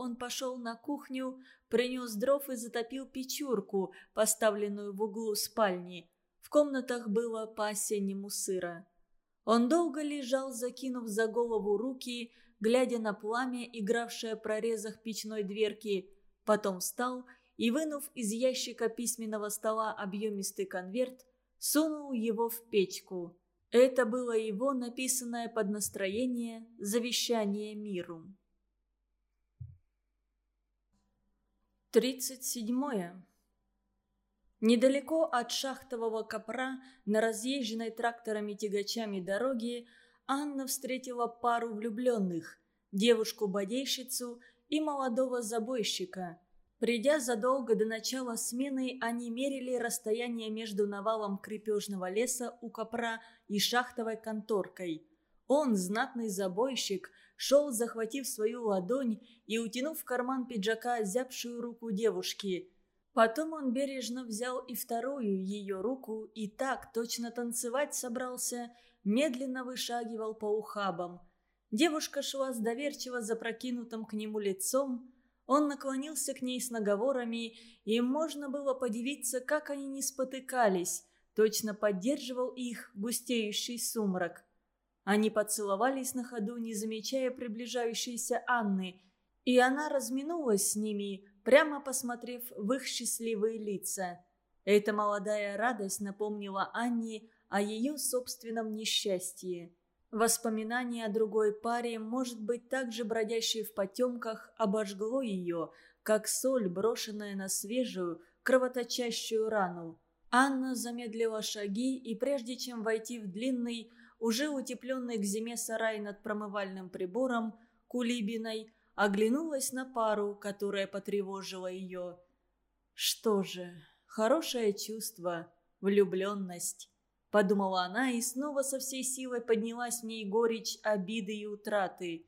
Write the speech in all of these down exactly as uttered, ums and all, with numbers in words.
он пошел на кухню, принес дров и затопил печурку, поставленную в углу спальни. В комнатах было по-осеннему сыро. Он долго лежал, закинув за голову руки, глядя на пламя, игравшее в прорезах печной дверки. Потом встал и, вынув из ящика письменного стола объемистый конверт, сунул его в печку. Это было его написанное под настроение завещание миру. Тридцать седьмое. Недалеко от шахтового копра, на разъезженной тракторами-тягачами дороге, Анна встретила пару влюбленных – девушку-бодейщицу и молодого забойщика. Придя задолго до начала смены, они мерили расстояние между навалом крепежного леса у копра и шахтовой конторкой. Он, знатный забойщик, шел, захватив свою ладонь и утянув в карман пиджака озябшую руку девушки. Потом он бережно взял и вторую ее руку и так, точно танцевать собрался, медленно вышагивал по ухабам. Девушка шла с доверчиво запрокинутым к нему лицом. Он наклонился к ней с наговорами, и можно было подивиться, как они не спотыкались, точно поддерживал их густеющий сумрак. Они поцеловались на ходу, не замечая приближающейся Анны, и она разминулась с ними, прямо посмотрев в их счастливые лица. Эта молодая радость напомнила Анне о ее собственном несчастье. Воспоминание о другой паре, может быть, также бродящей в потемках, обожгло ее, как соль, брошенная на свежую, кровоточащую рану. Анна замедлила шаги, и прежде чем войти в длинный, уже утепленный к зиме сарай над промывальным прибором, кулибиной, оглянулась на пару, которая потревожила ее. Что же, хорошее чувство, влюбленность. Подумала она, и снова со всей силой поднялась в ней горечь обиды и утраты.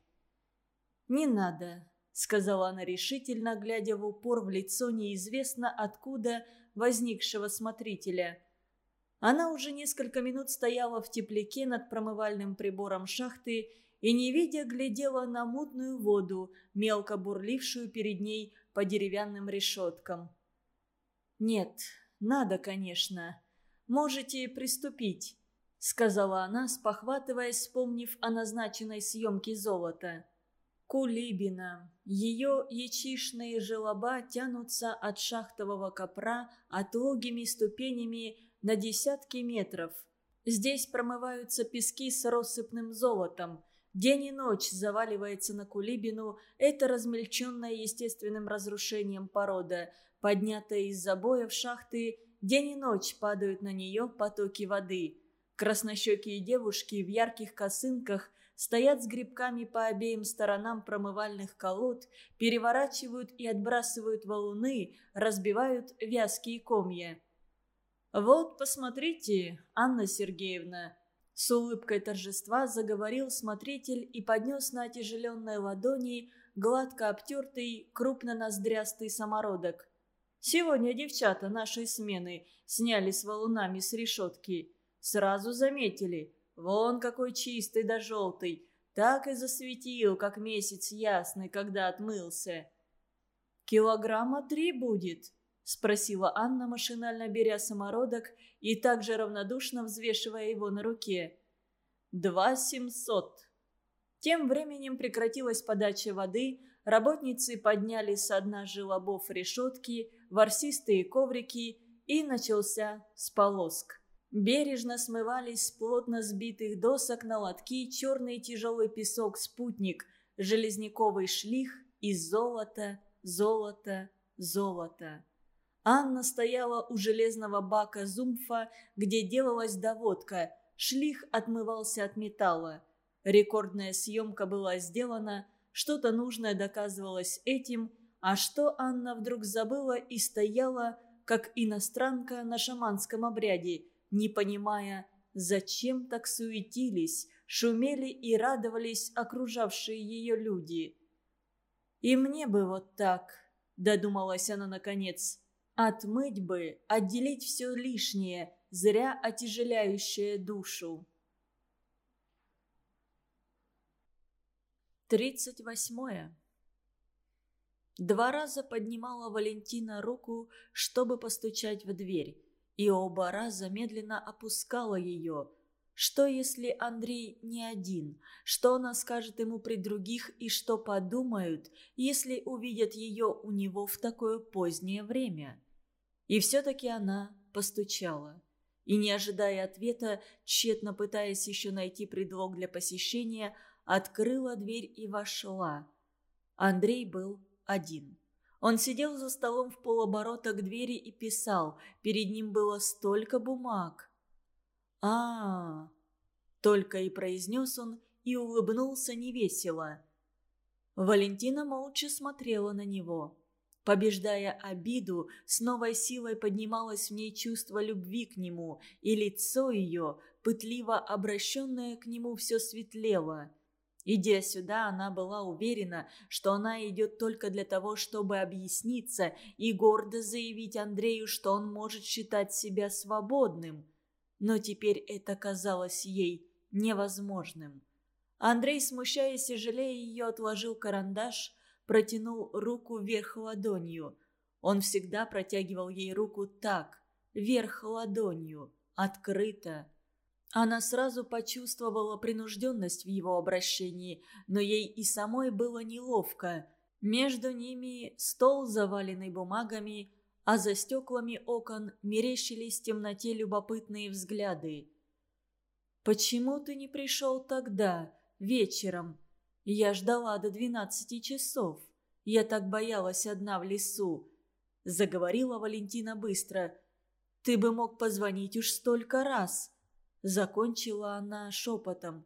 «Не надо», — сказала она решительно, глядя в упор в лицо неизвестно откуда возникшего смотрителя. Она уже несколько минут стояла в тепляке над промывальным прибором шахты и, не видя, глядела на мутную воду, мелко бурлившую перед ней по деревянным решеткам. «Нет, надо, конечно. Можете приступить», — сказала она, спохватываясь, вспомнив о назначенной съемке золота. Кулибина. Ее ячишные желоба тянутся от шахтового копра отлогими ступенями на десятки метров. Здесь промываются пески с россыпным золотом. День и ночь заваливается на Кулибину эта размельченная естественным разрушением порода, поднятая из забоев шахты. День и ночь падают на нее потоки воды. Краснощекие девушки в ярких косынках стоят с гребками по обеим сторонам промывальных колод, переворачивают и отбрасывают валуны, разбивают вязкие комья. «Вот, посмотрите, Анна Сергеевна», — с улыбкой торжества заговорил смотритель и поднес на отяжеленной ладони гладко обтертый, крупно-ноздрястый самородок. «Сегодня девчата нашей смены сняли с валунами с решетки. Сразу заметили, вон какой чистый да желтый, так и засветил, как месяц ясный, когда отмылся». «Килограмма три будет?» — спросила Анна, машинально беря самородок и также равнодушно взвешивая его на руке. «Два семьсот». Тем временем прекратилась подача воды, работницы подняли со дна желобов решетки, ворсистые коврики, и начался сполоск. Бережно смывались с плотно сбитых досок на лотки черный тяжелый песок-спутник, железняковый шлих и золото, золото, золото. Анна стояла у железного бака Зумфа, где делалась доводка. Шлих отмывался от металла. Рекордная съемка была сделана, что-то нужное доказывалось этим, а что Анна вдруг забыла и стояла, как иностранка на шаманском обряде, не понимая, зачем так суетились, шумели и радовались окружавшие ее люди. «И мне бы вот так», — додумалась она наконец, — «отмыть бы, отделить все лишнее, зря отяжеляющее душу». Тридцать восьмое. Два раза поднимала Валентина руку, чтобы постучать в дверь, и оба раза медленно опускала ее. Что, если Андрей не один? Что она скажет ему при других и что подумают, если увидят ее у него в такое позднее время? И все-таки она постучала. И, не ожидая ответа, тщетно пытаясь еще найти предлог для посещения, открыла дверь и вошла. Андрей был один. Он сидел за столом в полоборота к двери и писал. Перед ним было столько бумаг. а, -а, -а только и произнес он и улыбнулся невесело. Валентина молча смотрела на него. Побеждая обиду, с новой силой поднималось в ней чувство любви к нему, и лицо ее, пытливо обращенное к нему, все светлело. Идя сюда, она была уверена, что она идет только для того, чтобы объясниться и гордо заявить Андрею, что он может считать себя свободным. Но теперь это казалось ей невозможным. Андрей, смущаясь и жалея ее, отложил карандаш, протянул руку вверх ладонью. Он всегда протягивал ей руку так, вверх ладонью, открыто. Она сразу почувствовала принужденность в его обращении, но ей и самой было неловко. Между ними стол, заваленный бумагами, а за стеклами окон мерещились в темноте любопытные взгляды. «Почему ты не пришел тогда, вечером? Я ждала до двенадцати часов. Я так боялась одна в лесу», — заговорила Валентина быстро. «Ты бы мог позвонить уж столько раз», — закончила она шепотом.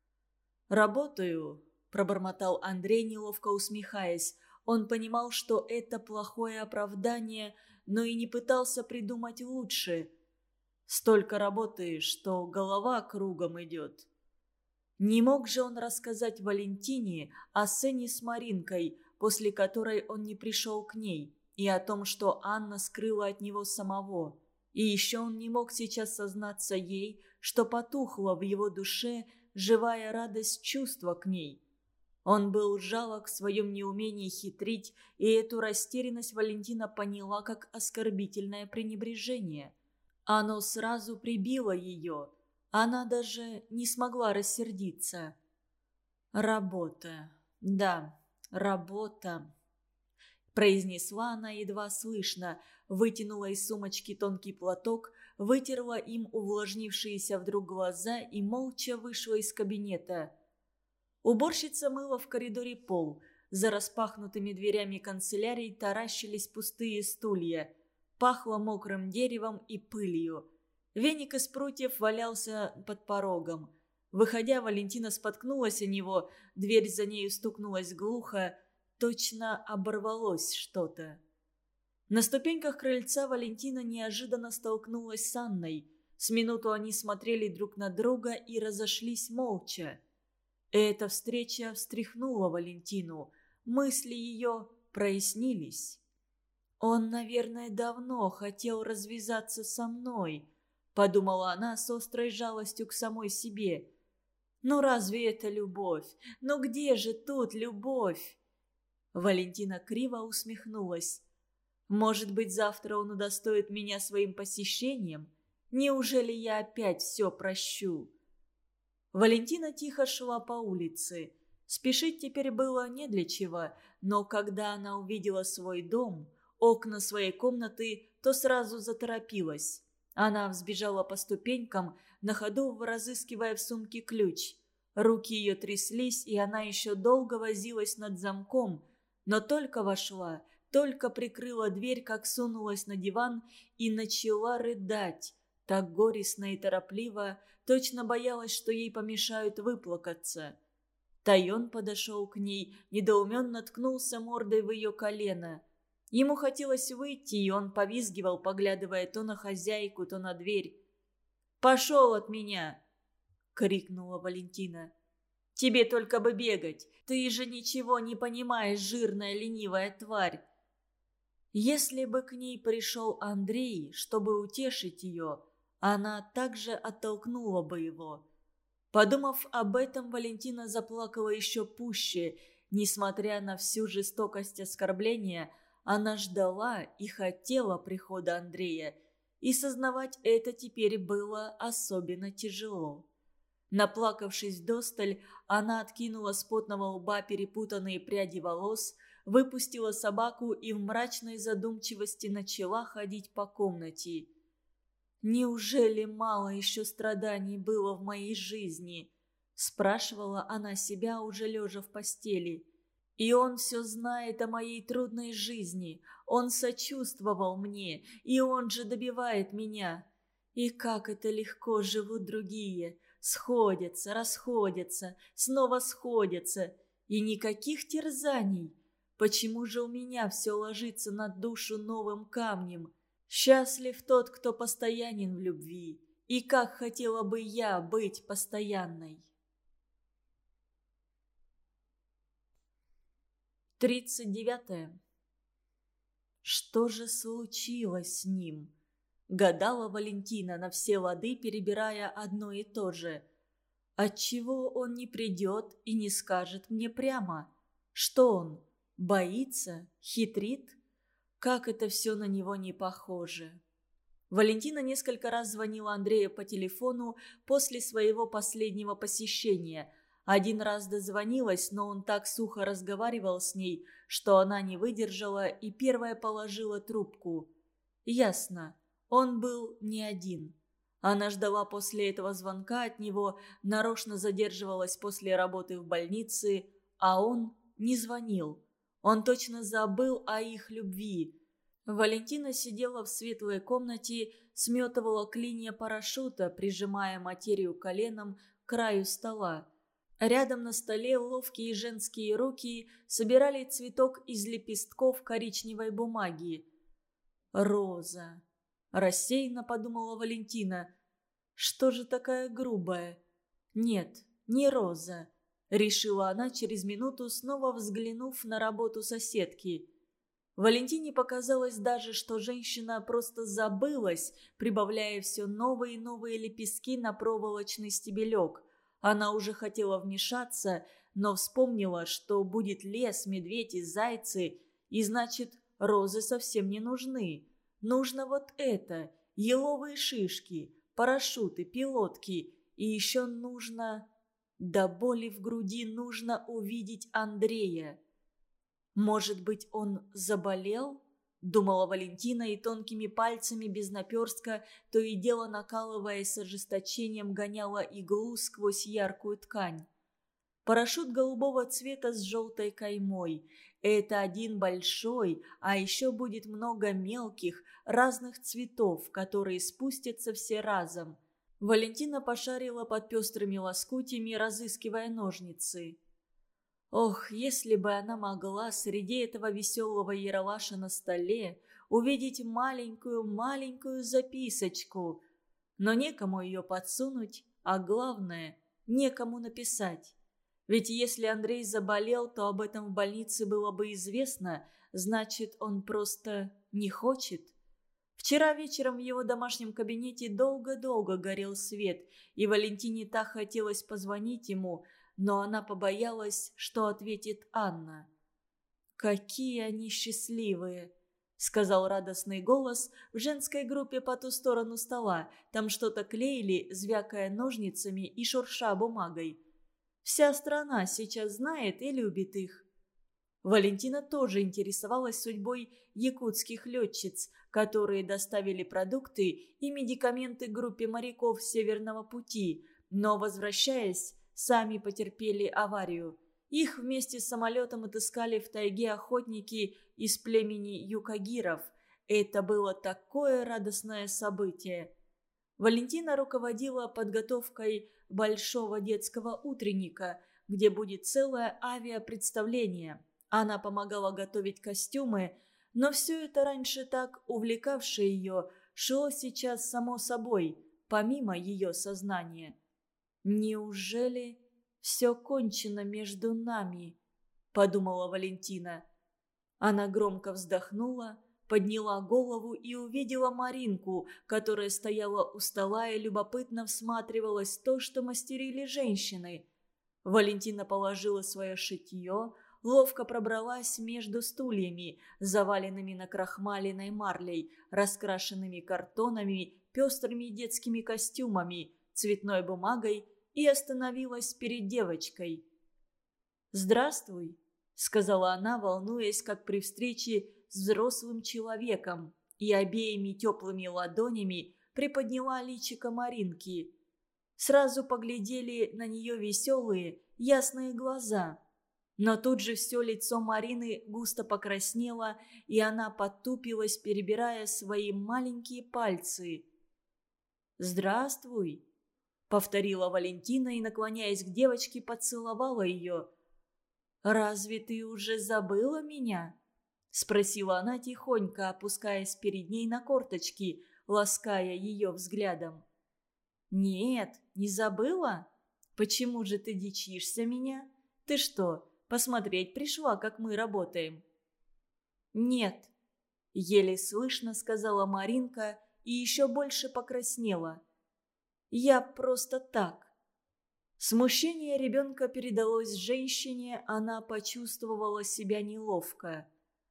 «Работаю», — пробормотал Андрей, неловко усмехаясь. Он понимал, что это плохое оправдание, но и не пытался придумать лучше. «Столько работаешь, что голова кругом идет». Не мог же он рассказать Валентине о сцене с Маринкой, после которой он не пришел к ней, и о том, что Анна скрыла от него самого. И еще он не мог сейчас сознаться ей, что потухла в его душе живая радость чувства к ней. Он был жалок в своем неумении хитрить, и эту растерянность Валентина поняла как оскорбительное пренебрежение. Оно сразу прибило ее. Она даже не смогла рассердиться. «Работа. Да, работа», – произнесла она едва слышно, вытянула из сумочки тонкий платок, вытерла им увлажнившиеся вдруг глаза и молча вышла из кабинета. Уборщица мыла в коридоре пол. За распахнутыми дверями канцелярии таращились пустые стулья. Пахло мокрым деревом и пылью. Веник из прутьев валялся под порогом. Выходя, Валентина споткнулась о него, дверь за нею стукнулась глухо, точно оборвалось что-то. На ступеньках крыльца Валентина неожиданно столкнулась с Анной. С минуту они смотрели друг на друга и разошлись молча. Эта встреча встряхнула Валентину, мысли ее прояснились. «Он, наверное, давно хотел развязаться со мной», — подумала она с острой жалостью к самой себе. «Ну разве это любовь? Ну где же тут любовь?» Валентина криво усмехнулась. «Может быть, завтра он удостоит меня своим посещением? Неужели я опять все прощу?» Валентина тихо шла по улице. Спешить теперь было не для чего, но когда она увидела свой дом, окна своей комнаты, то сразу заторопилась. Она взбежала по ступенькам, на ходу разыскивая в сумке ключ. Руки ее тряслись, и она еще долго возилась над замком, но только вошла, только прикрыла дверь, как сунулась на диван и начала рыдать, так горестно и торопливо, точно боялась, что ей помешают выплакаться. Тайон подошел к ней, недоуменно ткнулся мордой в ее колено. Ему хотелось выйти, и он повизгивал, поглядывая то на хозяйку, то на дверь. «Пошел от меня!» — крикнула Валентина. «Тебе только бы бегать! Ты же ничего не понимаешь, жирная ленивая тварь!» Если бы к ней пришел Андрей, чтобы утешить ее, она также оттолкнула бы его. Подумав об этом, Валентина заплакала еще пуще. Несмотря на всю жестокость оскорбления, она ждала и хотела прихода Андрея, и сознавать это теперь было особенно тяжело. Наплакавшись вдосталь, она откинула с потного лба перепутанные пряди волос, выпустила собаку и в мрачной задумчивости начала ходить по комнате. «Неужели мало еще страданий было в моей жизни?» – спрашивала она себя, уже лежа в постели. «И он все знает о моей трудной жизни, он сочувствовал мне, и он же добивает меня. И как это легко живут другие, сходятся, расходятся, снова сходятся, и никаких терзаний. Почему же у меня все ложится на душу новым камнем? Счастлив тот, кто постоянен в любви, и как хотела бы я быть постоянной». Тридцать девятое. Что же случилось с ним? Гадала Валентина на все лады, перебирая одно и то же. Отчего он не придет и не скажет мне прямо? Что он, боится, хитрит? Как это все на него не похоже. Валентина несколько раз звонила Андрею по телефону после своего последнего посещения. Один раз дозвонилась, но он так сухо разговаривал с ней, что она не выдержала и первая положила трубку. Ясно, он был не один. Она ждала после этого звонка от него, нарочно задерживалась после работы в больнице, а он не звонил. Он точно забыл о их любви. Валентина сидела в светлой комнате, сметывала клинья парашюта, прижимая материю коленом к краю стола. Рядом на столе ловкие женские руки собирали цветок из лепестков коричневой бумаги. «Роза», – рассеянно подумала Валентина. «Что же такая грубая?» «Нет, не роза», – решила она через минуту, снова взглянув на работу соседки. Валентине показалось даже, что женщина просто забылась, прибавляя все новые и новые лепестки на проволочный стебелек. Она уже хотела вмешаться, но вспомнила, что будет лес, медведь и зайцы, и значит, розы совсем не нужны. Нужно вот это – еловые шишки, парашюты, пилотки, и еще нужно… До боли в груди нужно увидеть Андрея. «Может быть, он заболел?» – думала Валентина и тонкими пальцами без наперстка, то и дело накалываясь с ожесточением, гоняла иглу сквозь яркую ткань. Парашют голубого цвета с желтой каймой. Это один большой, а еще будет много мелких, разных цветов, которые спустятся все разом. Валентина пошарила под пестрыми лоскутями, разыскивая ножницы. Ох, если бы она могла среди этого веселого яролаша на столе увидеть маленькую-маленькую записочку. Но некому ее подсунуть, а главное, некому написать. Ведь если Андрей заболел, то об этом в больнице было бы известно, значит, он просто не хочет. Вчера вечером в его домашнем кабинете долго-долго горел свет, и Валентине так хотелось позвонить ему, но она побоялась, что ответит Анна. «Какие они счастливые!» — сказал радостный голос в женской группе по ту сторону стола. Там что-то клеили, звякая ножницами и шурша бумагой. «Вся страна сейчас знает и любит их». Валентина тоже интересовалась судьбой якутских летчиц, которые доставили продукты и медикаменты группе моряков Северного пути, но, возвращаясь, сами потерпели аварию. Их вместе с самолетом отыскали в тайге охотники из племени юкагиров. Это было такое радостное событие. Валентина руководила подготовкой большого детского утренника, где будет целое авиапредставление. Она помогала готовить костюмы, но все это раньше так увлекавшее ее шло сейчас само собой, помимо ее сознания. «Неужели все кончено между нами?» – подумала Валентина. Она громко вздохнула, подняла голову и увидела Маринку, которая стояла у стола и любопытно всматривалась в то, что мастерили женщины. Валентина положила свое шитье, ловко пробралась между стульями, заваленными накрахмаленной марлей, раскрашенными картонами, пестрыми детскими костюмами, цветной бумагой и остановилась перед девочкой. «Здравствуй», — сказала она, волнуясь, как при встрече с взрослым человеком, и обеими теплыми ладонями приподняла личико Маринки. Сразу поглядели на нее веселые, ясные глаза. Но тут же все лицо Марины густо покраснело, и она потупилась, перебирая свои маленькие пальцы. «Здравствуй», — повторила Валентина и, наклоняясь к девочке, поцеловала ее. «Разве ты уже забыла меня?» — спросила она тихонько, опускаясь перед ней на корточки, лаская ее взглядом. «Нет, не забыла? Почему же ты дичишься меня? Ты что, посмотреть пришла, как мы работаем?» «Нет», — еле слышно сказала Маринка и еще больше покраснела. «Я просто так». Смущение ребенка передалось женщине, она почувствовала себя неловко.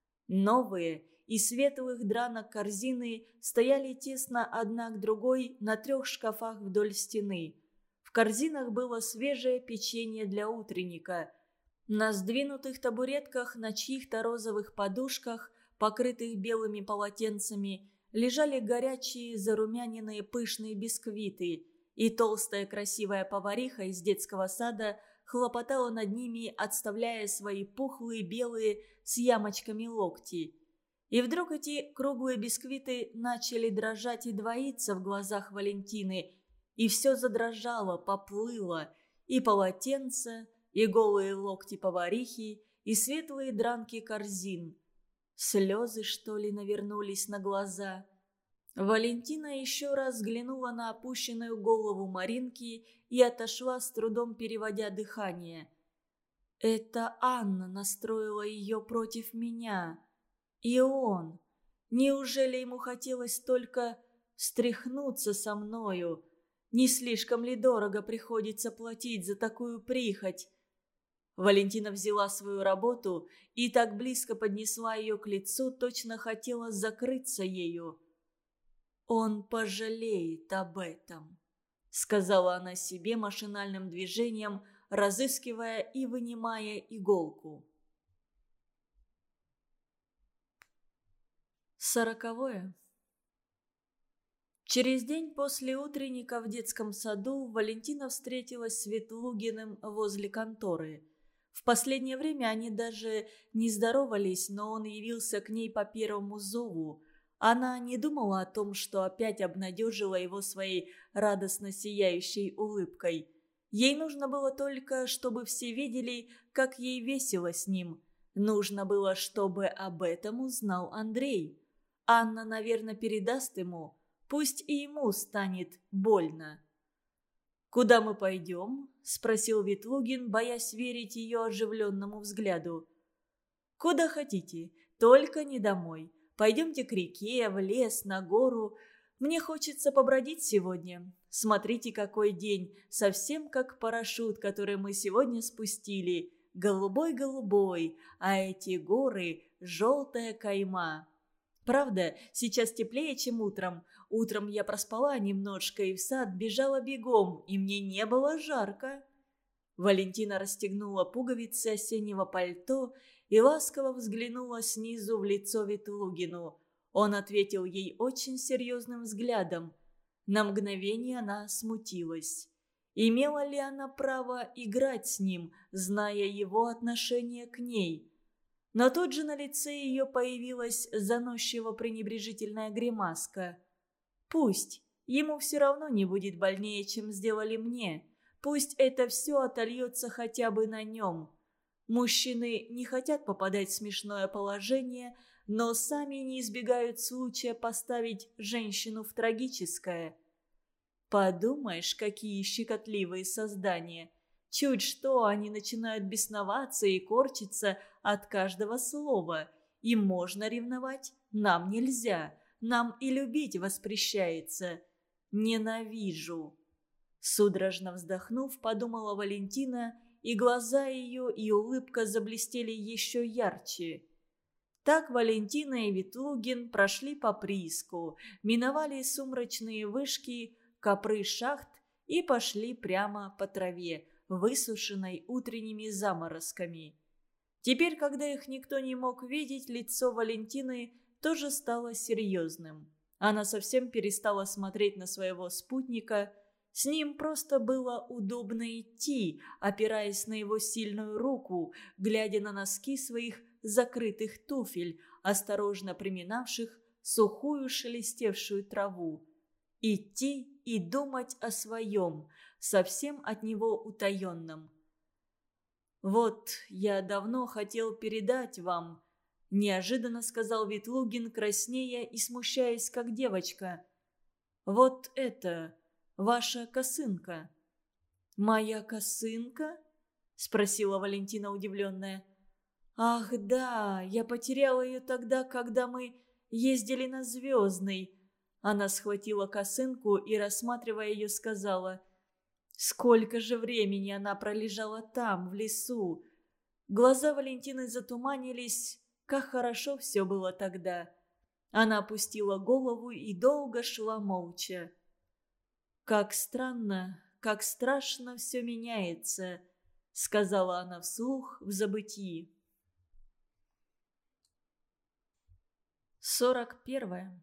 Новые из светлых дранок корзины стояли тесно одна к другой на трех шкафах вдоль стены. В корзинах было свежее печенье для утренника. На сдвинутых табуретках на чьих-то розовых подушках, покрытых белыми полотенцами, лежали горячие зарумяненные пышные бисквиты, и толстая красивая повариха из детского сада хлопотала над ними, отставляя свои пухлые белые с ямочками локти. И вдруг эти круглые бисквиты начали дрожать и двоиться в глазах Валентины, и все задрожало, поплыло, и полотенце, и голые локти поварихи, и светлые дранки корзин. Слезы, что ли, навернулись на глаза. Валентина еще раз взглянула на опущенную голову Маринки и отошла, с трудом переводя дыхание. Это Анна настроила ее против меня. И он. Неужели ему хотелось только встряхнуться со мною? Не слишком ли дорого приходится платить за такую прихоть? Валентина взяла свою работу и так близко поднесла ее к лицу, точно хотела закрыться ею. «Он пожалеет об этом», — сказала она себе машинальным движением, разыскивая и вынимая иголку. Сороковое. Через день после утренника в детском саду Валентина встретилась с Ветлугиным возле конторы. В последнее время они даже не здоровались, но он явился к ней по первому зову. Она не думала о том, что опять обнадежила его своей радостно сияющей улыбкой. Ей нужно было только, чтобы все видели, как ей весело с ним. Нужно было, чтобы об этом узнал Андрей. Анна, наверное, передаст ему. Пусть и ему станет больно. «Куда мы пойдем?» – спросил Ветлугин, боясь верить ее оживленному взгляду. «Куда хотите, только не домой. Пойдемте к реке, в лес, на гору. Мне хочется побродить сегодня. Смотрите, какой день, совсем как парашют, который мы сегодня спустили. Голубой-голубой, а эти горы – желтая кайма. Правда, сейчас теплее, чем утром. Утром я проспала немножко и в сад бежала бегом, и мне не было жарко». Валентина расстегнула пуговицы осеннего пальто и ласково взглянула снизу в лицо Ветлугину. Он ответил ей очень серьезным взглядом. На мгновение она смутилась. Имела ли она право играть с ним, зная его отношение к ней? Но тут же на лице ее появилась заносчиво-пренебрежительная гримаска. «Пусть. Ему все равно не будет больнее, чем сделали мне. Пусть это все отольется хотя бы на нем». Мужчины не хотят попадать в смешное положение, но сами не избегают случая поставить женщину в трагическое. Подумаешь, какие щекотливые создания. Чуть что, они начинают бесноваться и корчиться от каждого слова. Им можно ревновать, нам нельзя. Нам и любить воспрещается. Ненавижу. Судорожно вздохнув, подумала Валентина и глаза ее и улыбка заблестели еще ярче. Так Валентина и Ветлугин прошли по прииску, миновали сумрачные вышки, копры шахт и пошли прямо по траве, высушенной утренними заморозками. Теперь, когда их никто не мог видеть, лицо Валентины тоже стало серьезным. Она совсем перестала смотреть на своего спутника. С ним просто было удобно идти, опираясь на его сильную руку, глядя на носки своих закрытых туфель, осторожно приминавших сухую шелестевшую траву. Идти и думать о своем, совсем от него утаенном. «Вот, я давно хотел передать вам», – неожиданно сказал Ветлугин, краснея и смущаясь, как девочка. «Вот это, ваша косынка». «Моя косынка?» – спросила Валентина, удивленная. «Ах, да, я потеряла ее тогда, когда мы ездили на Звездный». Она схватила косынку и, рассматривая ее, сказала: «Сколько же времени она пролежала там, в лесу!» Глаза Валентины затуманились. Как хорошо все было тогда. Она опустила голову и долго шла молча. «Как странно, как страшно все меняется», — сказала она вслух в забытии. Сорок первое.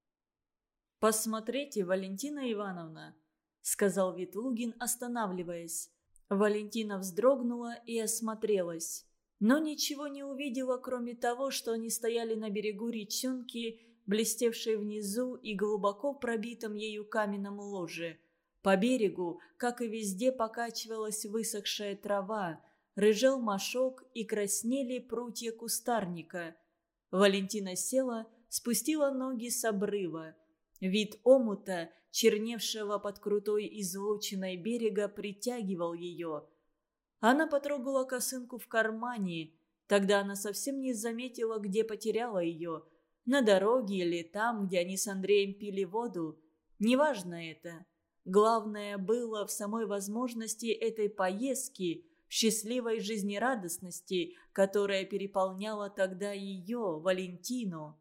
«Посмотрите, Валентина Ивановна», — сказал Ветлугин, останавливаясь. Валентина вздрогнула и осмотрелась, но ничего не увидела, кроме того, что они стояли на берегу речонки, блестевшей внизу и глубоко пробитом ею каменном ложе. По берегу, как и везде, покачивалась высохшая трава, рыжел мошок и краснели прутья кустарника. Валентина села, спустила ноги с обрыва. Вид омута, черневшего под крутой излучиной берега, притягивал ее. Она потрогала косынку в кармане. Тогда она совсем не заметила, где потеряла ее. На дороге или там, где они с Андреем пили воду. Неважно это. Главное было в самой возможности этой поездки, в счастливой жизнерадостности, которая переполняла тогда ее, Валентину.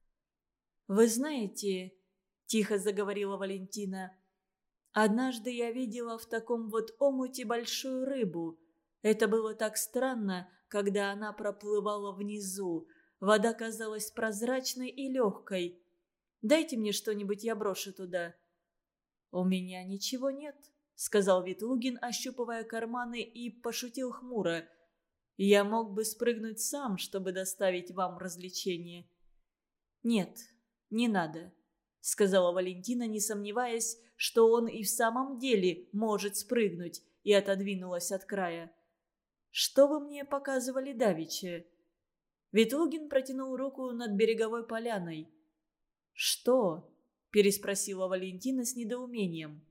«Вы знаете...» – тихо заговорила Валентина. «Однажды я видела в таком вот омуте большую рыбу. Это было так странно, когда она проплывала внизу. Вода казалась прозрачной и легкой. Дайте мне что-нибудь, я брошу туда». «У меня ничего нет», — сказал Ветлугин, ощупывая карманы, и пошутил хмуро. «Я мог бы спрыгнуть сам, чтобы доставить вам развлечение». «Нет, не надо», — сказала Валентина, не сомневаясь, что он и в самом деле может спрыгнуть, и отодвинулась от края. «Что вы мне показывали давеча?» Ветлугин протянул руку над береговой поляной. «Что?» – переспросила Валентина с недоумением.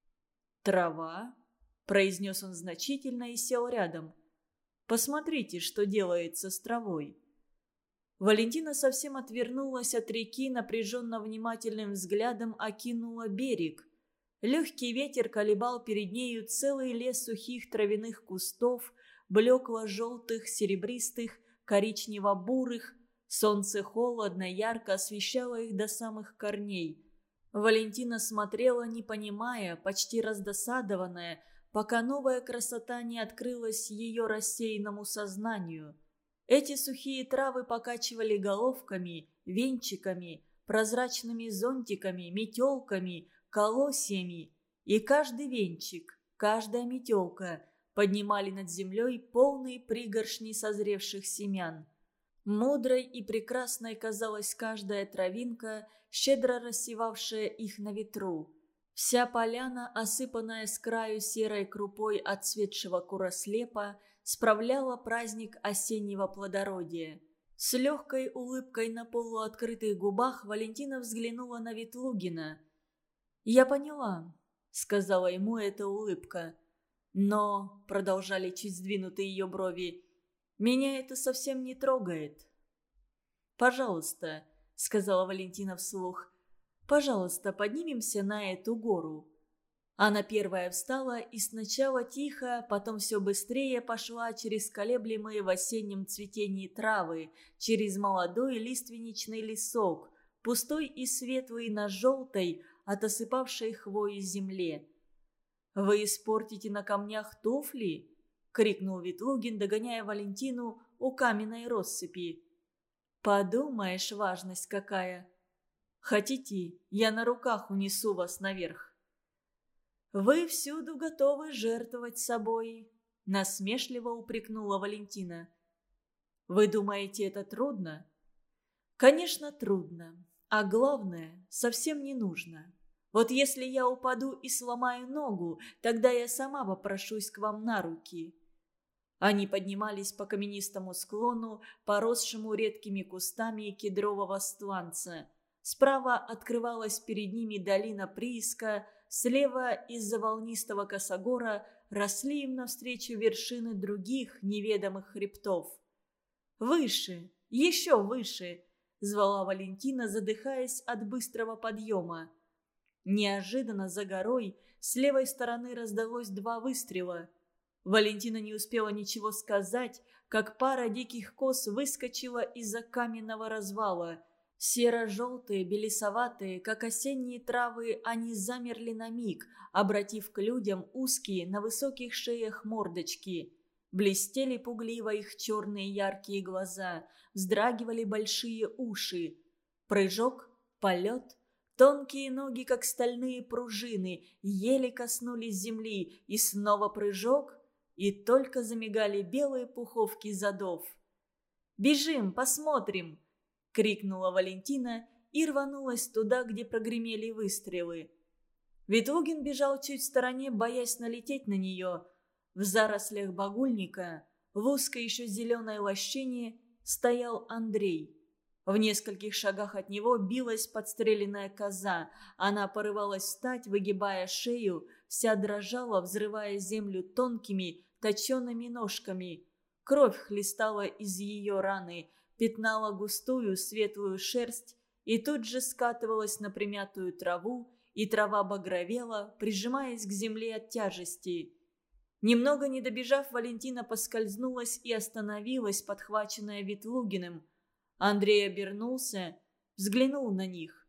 «Трава?» – произнес он значительно и сел рядом. «Посмотрите, что делается с травой». Валентина совсем отвернулась от реки, напряженно внимательным взглядом окинула берег. Легкий ветер колебал перед нею целый лес сухих травяных кустов, блекло-желтых, серебристых, коричнево-бурых. Солнце холодно, ярко освещало их до самых корней. Валентина смотрела, не понимая, почти раздосадованная, пока новая красота не открылась ее рассеянному сознанию. Эти сухие травы покачивали головками, венчиками, прозрачными зонтиками, метелками, колосьями. И каждый венчик, каждая метелка поднимали над землей полные пригоршни созревших семян. Мудрой и прекрасной казалась каждая травинка, щедро рассевавшая их на ветру. Вся поляна, осыпанная с краю серой крупой отцветшего курослепа, справляла праздник осеннего плодородия. С легкой улыбкой на полуоткрытых губах Валентина взглянула на Ветлугина. «Я поняла», — сказала ему эта улыбка. «Но», — продолжали чуть сдвинутые ее брови, — «меня это совсем не трогает». «Пожалуйста», — сказала Валентина вслух, — «пожалуйста, поднимемся на эту гору». Она первая встала и сначала тихо, потом все быстрее пошла через колеблемые в осеннем цветении травы, через молодой лиственничный лесок, пустой и светлый на желтой, от осыпавшей хвои земле. «Вы испортите на камнях туфли?» — крикнул Ветлугин, догоняя Валентину у каменной россыпи. «Подумаешь, важность какая! Хотите, я на руках унесу вас наверх?» «Вы всюду готовы жертвовать собой», — насмешливо упрекнула Валентина. «Вы думаете, это трудно?» «Конечно, трудно. А главное, совсем не нужно. Вот если я упаду и сломаю ногу, тогда я сама попрошусь к вам на руки». Они поднимались по каменистому склону, поросшему редкими кустами кедрового стланца. Справа открывалась перед ними долина прииска, слева из-за волнистого косогора росли им навстречу вершины других неведомых хребтов. «Выше! Еще выше!» – звала Валентина, задыхаясь от быстрого подъема. Неожиданно за горой с левой стороны раздалось два выстрела. Валентина не успела ничего сказать, как пара диких коз выскочила из-за каменного развала. Серо-желтые, белесоватые, как осенние травы, они замерли на миг, обратив к людям узкие, на высоких шеях мордочки. Блестели пугливо их черные яркие глаза, вздрагивали большие уши. Прыжок, полет, тонкие ноги, как стальные пружины, еле коснулись земли, и снова прыжок, и только замигали белые пуховки задов. «Бежим, посмотрим!» — крикнула Валентина и рванулась туда, где прогремели выстрелы. Ветлугин бежал чуть в стороне, боясь налететь на нее. В зарослях багульника, в узкой еще зеленой лощине, стоял Андрей. В нескольких шагах от него билась подстреленная коза. Она порывалась встать, выгибая шею, вся дрожала, взрывая землю тонкими, точеными ножками. Кровь хлестала из ее раны, пятнала густую светлую шерсть и тут же скатывалась на примятую траву, и трава багровела, прижимаясь к земле от тяжести. Немного не добежав, Валентина поскользнулась и остановилась, подхваченная Ветлугиным. Андрей обернулся, взглянул на них.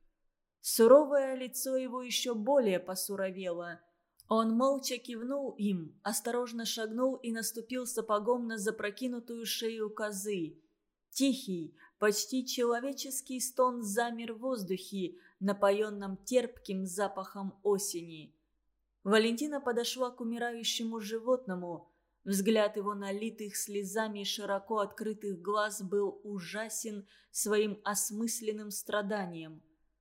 Суровое лицо его еще более посуровело. Он молча кивнул им, осторожно шагнул и наступил сапогом на запрокинутую шею козы. Тихий, почти человеческий стон замер в воздухе, напоенном терпким запахом осени. Валентина подошла к умирающему животному. Взгляд его налитых слезами широко открытых глаз был ужасен своим осмысленным страданием.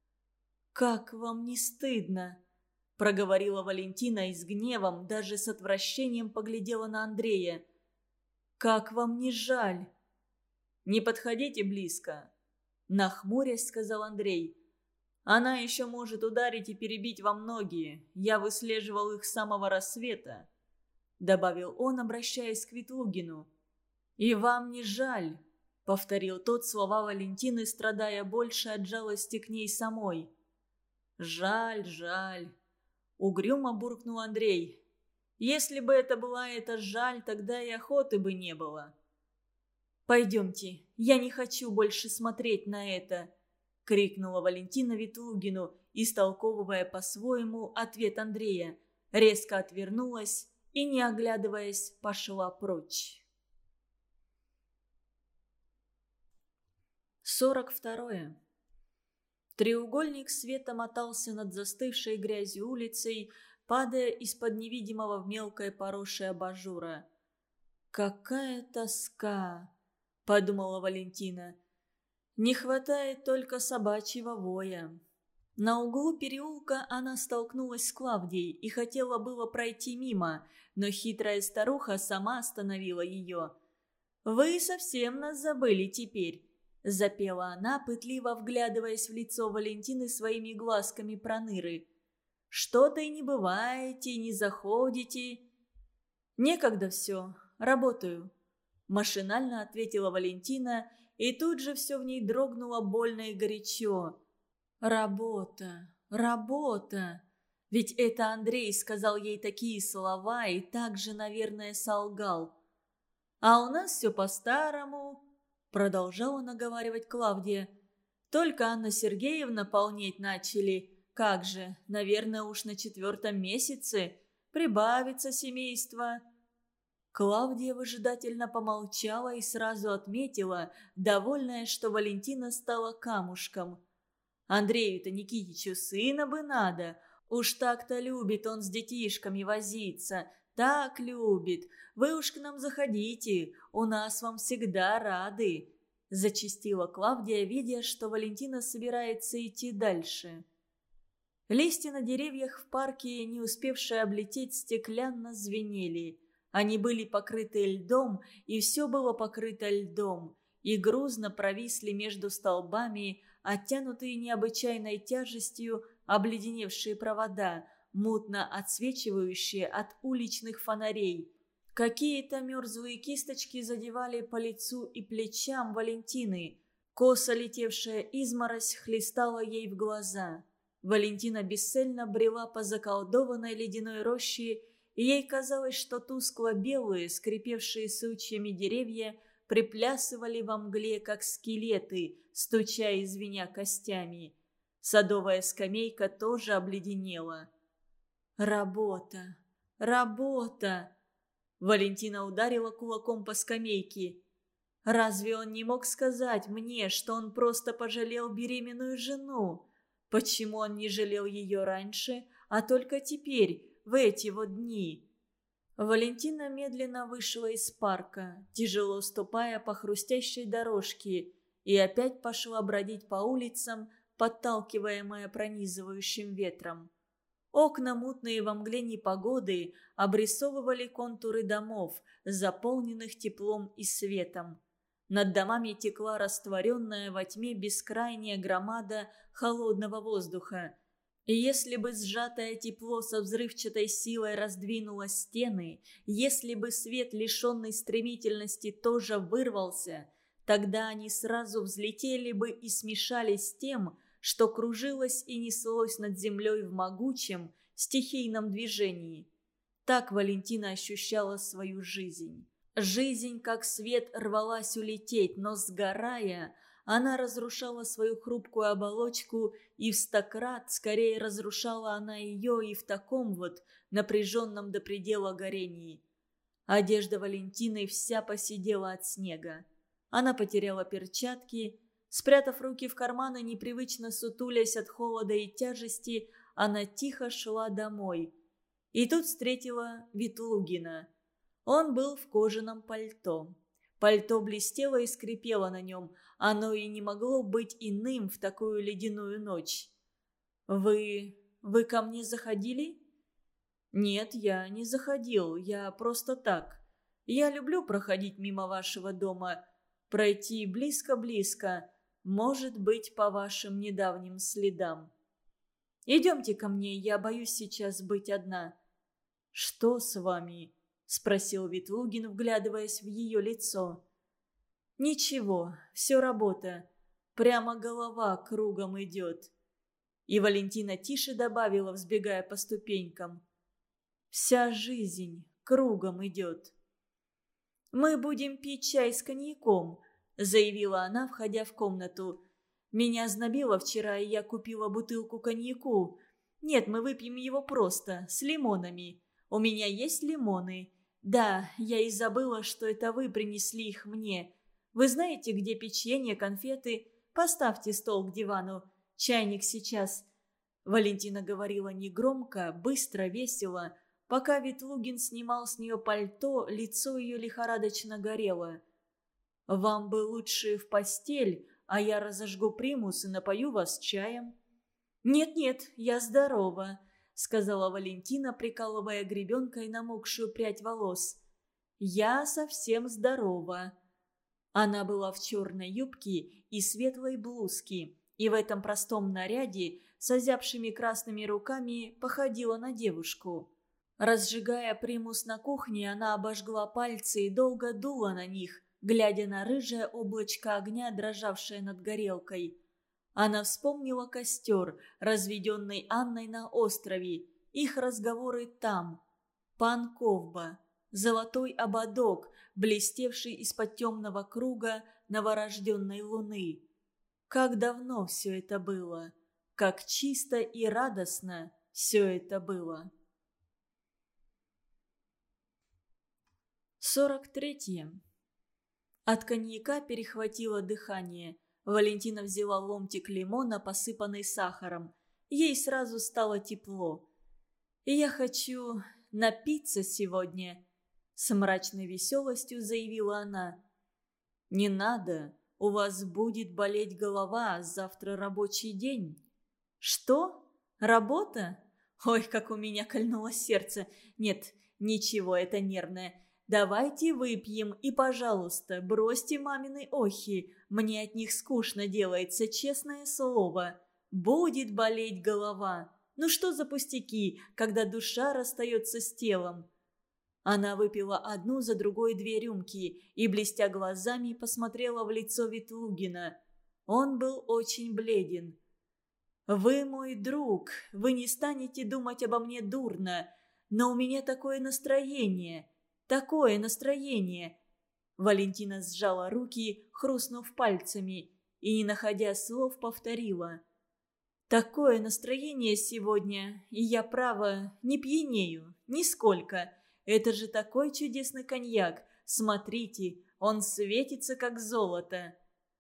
«Как вам не стыдно?» – проговорила Валентина и с гневом, даже с отвращением поглядела на Андрея. «Как вам не жаль?» «Не подходите близко», – нахмурясь, сказал Андрей. «Она еще может ударить и перебить вам ноги. Я выслеживал их с самого рассвета», – добавил он, обращаясь к Ветлугину. «И вам не жаль», – повторил тот слова Валентины, страдая больше от жалости к ней самой. «Жаль, жаль», – угрюмо буркнул Андрей. «Если бы это была эта жаль, тогда и охоты бы не было». «Пойдемте, я не хочу больше смотреть на это», — крикнула Валентина Ветлугину, истолковывая по-своему ответ Андрея. Резко отвернулась и, не оглядываясь, пошла прочь. сорок второе. Треугольник света мотался над застывшей грязью улицей, падая из-под невидимого в мелкой пороши абажура. «Какая тоска!» – подумала Валентина. «Не хватает только собачьего воя». На углу переулка она столкнулась с Клавдией и хотела было пройти мимо, но хитрая старуха сама остановила ее. «Вы совсем нас забыли теперь», – запела она, пытливо вглядываясь в лицо Валентины своими глазками проныры. «Что-то и не бываете, и не заходите». «Некогда все, работаю», – машинально ответила Валентина, и тут же все в ней дрогнуло больно и горячо. «Работа, работа!» Ведь это Андрей сказал ей такие слова и также, наверное, солгал. «А у нас все по-старому», — продолжала наговаривать Клавдия. «Только Анна Сергеевна полнеть начали. Как же, наверное, уж на четвертом месяце прибавится семейство». Клавдия выжидательно помолчала и сразу отметила, довольная, что Валентина стала камушком. «Андрею-то Никитичу сына бы надо. Уж так-то любит он с детишками возиться. Так любит. Вы уж к нам заходите. У нас вам всегда рады», – зачастила Клавдия, видя, что Валентина собирается идти дальше. Листья на деревьях в парке, не успевшие облететь, стеклянно звенели. Они были покрыты льдом, и все было покрыто льдом, и грузно провисли между столбами, оттянутые необычайной тяжестью обледеневшие провода, мутно отсвечивающие от уличных фонарей. Какие-то мерзлые кисточки задевали по лицу и плечам Валентины. Косо летевшая изморозь хлестала ей в глаза. Валентина бесцельно брела по заколдованной ледяной роще, и ей казалось, что тускло-белые, скрипевшие сучьями деревья, приплясывали во мгле, как скелеты, стуча и звеня костями. Садовая скамейка тоже обледенела. «Работа! Работа!» Валентина ударила кулаком по скамейке. «Разве он не мог сказать мне, что он просто пожалел беременную жену? Почему он не жалел ее раньше, а только теперь, в эти вот дни?» Валентина медленно вышла из парка, тяжело ступая по хрустящей дорожке, и опять пошла бродить по улицам, подталкиваемая пронизывающим ветром. Окна, мутные во мгле непогоды, обрисовывали контуры домов, заполненных теплом и светом. Над домами текла растворенная во тьме бескрайняя громада холодного воздуха. И если бы сжатое тепло со взрывчатой силой раздвинуло стены, если бы свет, лишенный стремительности, тоже вырвался, тогда они сразу взлетели бы и смешались с тем, что кружилось и неслось над землей в могучем, стихийном движении. Так Валентина ощущала свою жизнь. Жизнь, как свет, рвалась улететь, но, сгорая, она разрушала свою хрупкую оболочку, и в сто крат скорее разрушала она ее и в таком вот напряженном до предела горении. Одежда Валентины вся поседела от снега. Она потеряла перчатки. Спрятав руки в карманы, непривычно сутулясь от холода и тяжести, она тихо шла домой. И тут встретила Ветлугина. Он был в кожаном пальто. Пальто блестело и скрипело на нем. Оно и не могло быть иным в такую ледяную ночь. «Вы... вы ко мне заходили?» «Нет, я не заходил. Я просто так. Я люблю проходить мимо вашего дома. Пройти близко-близко. Может быть, по вашим недавним следам. Идемте ко мне, я боюсь сейчас быть одна». «Что с вами?» – спросил Ветлугин, вглядываясь в ее лицо. «Ничего, все работа. Прямо голова кругом идет». И Валентина тише добавила, взбегая по ступенькам. «Вся жизнь кругом идет». «Мы будем пить чай с коньяком», – заявила она, входя в комнату. «Меня знобило вчера, и я купила бутылку коньяку. Нет, мы выпьем его просто, с лимонами. У меня есть лимоны. Да, я и забыла, что это вы принесли их мне. Вы знаете, где печенье, конфеты? Поставьте стол к дивану. Чайник сейчас». Валентина говорила негромко, быстро, весело. Пока Ветлугин снимал с нее пальто, лицо ее лихорадочно горело. «Вам бы лучше в постель, а я разожгу примус и напою вас чаем». «Нет-нет, я здорова», — сказала Валентина, прикалывая гребенкой намокшую прядь волос. «Я совсем здорова». Она была в черной юбке и светлой блузке, и в этом простом наряде с озябшими красными руками походила на девушку. Разжигая примус на кухне, она обожгла пальцы и долго дула на них, глядя на рыжее облачко огня, дрожавшее над горелкой. Она вспомнила костер, разведенный Анной на острове, их разговоры там. Пан Ковба, золотой ободок, блестевший из-под темного круга новорожденной луны. Как давно все это было, как чисто и радостно все это было. сорок третье. От коньяка перехватило дыхание. Валентина взяла ломтик лимона, посыпанный сахаром. Ей сразу стало тепло. «Я хочу напиться сегодня», — с мрачной веселостью заявила она. «Не надо, у вас будет болеть голова, завтра рабочий день». «Что? Работа? Ой, как у меня кольнуло сердце. Нет, ничего, это нервное. Давайте выпьем и, пожалуйста, бросьте мамины охи. Мне от них скучно делается, честное слово. Будет болеть голова. Ну что за пустяки, когда душа расстается с телом?» Она выпила одну за другой две рюмки и, блестя глазами, посмотрела в лицо Ветлугина. Он был очень бледен. «Вы мой друг, вы не станете думать обо мне дурно, но у меня такое настроение, такое настроение». Валентина сжала руки, хрустнув пальцами, и, не находя слов, повторила. «Такое настроение сегодня, и я, право, не пьянею, нисколько. Это же такой чудесный коньяк, смотрите, он светится, как золото».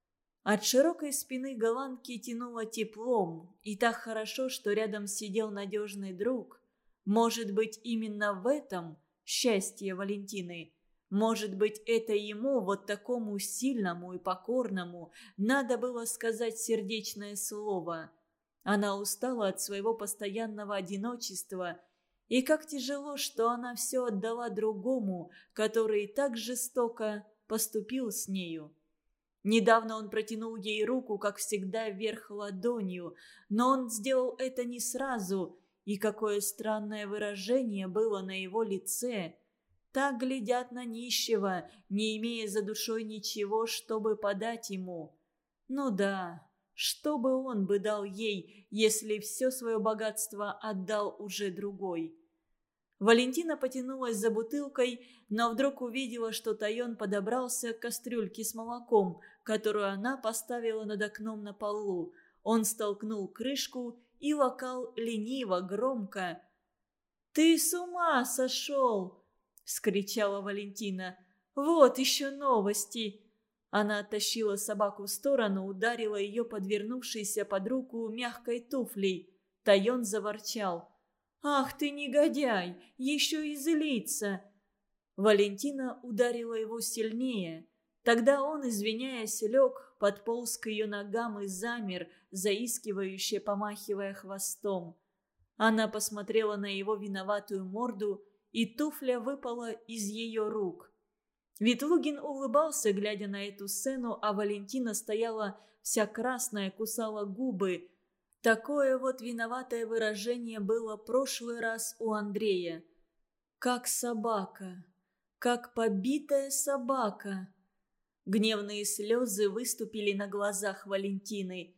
От широкой спины голландки тянуло теплом, и так хорошо, что рядом сидел надежный друг. Может быть, именно в этом счастье Валентины. Может быть, это ему, вот такому сильному и покорному, надо было сказать сердечное слово. Она устала от своего постоянного одиночества, и как тяжело, что она все отдала другому, который так жестоко поступил с нею. Недавно он протянул ей руку, как всегда, вверх ладонью, но он сделал это не сразу, и какое странное выражение было на его лице. Так глядят на нищего, не имея за душой ничего, чтобы подать ему. Ну да, что бы он бы дал ей, если все свое богатство отдал уже другой? Валентина потянулась за бутылкой, но вдруг увидела, что Тойон подобрался к кастрюльке с молоком, которую она поставила над окном на полу. Он столкнул крышку и локал лениво, громко. «Ты с ума сошел!» – вскричала Валентина. «Вот еще новости!» Она оттащила собаку в сторону, ударила ее подвернувшейся под руку мягкой туфлей. Тойон заворчал. «Ах ты негодяй! Еще и злится!» Валентина ударила его сильнее. Тогда он, извиняясь, лег, подполз к ее ногам и замер, заискивающе помахивая хвостом. Она посмотрела на его виноватую морду, и туфля выпала из ее рук. Ветлугин улыбался, глядя на эту сцену, а Валентина стояла вся красная, кусала губы. Такое вот виноватое выражение было прошлый раз у Андрея. Как собака, как побитая собака. Гневные слезы выступили на глазах Валентины.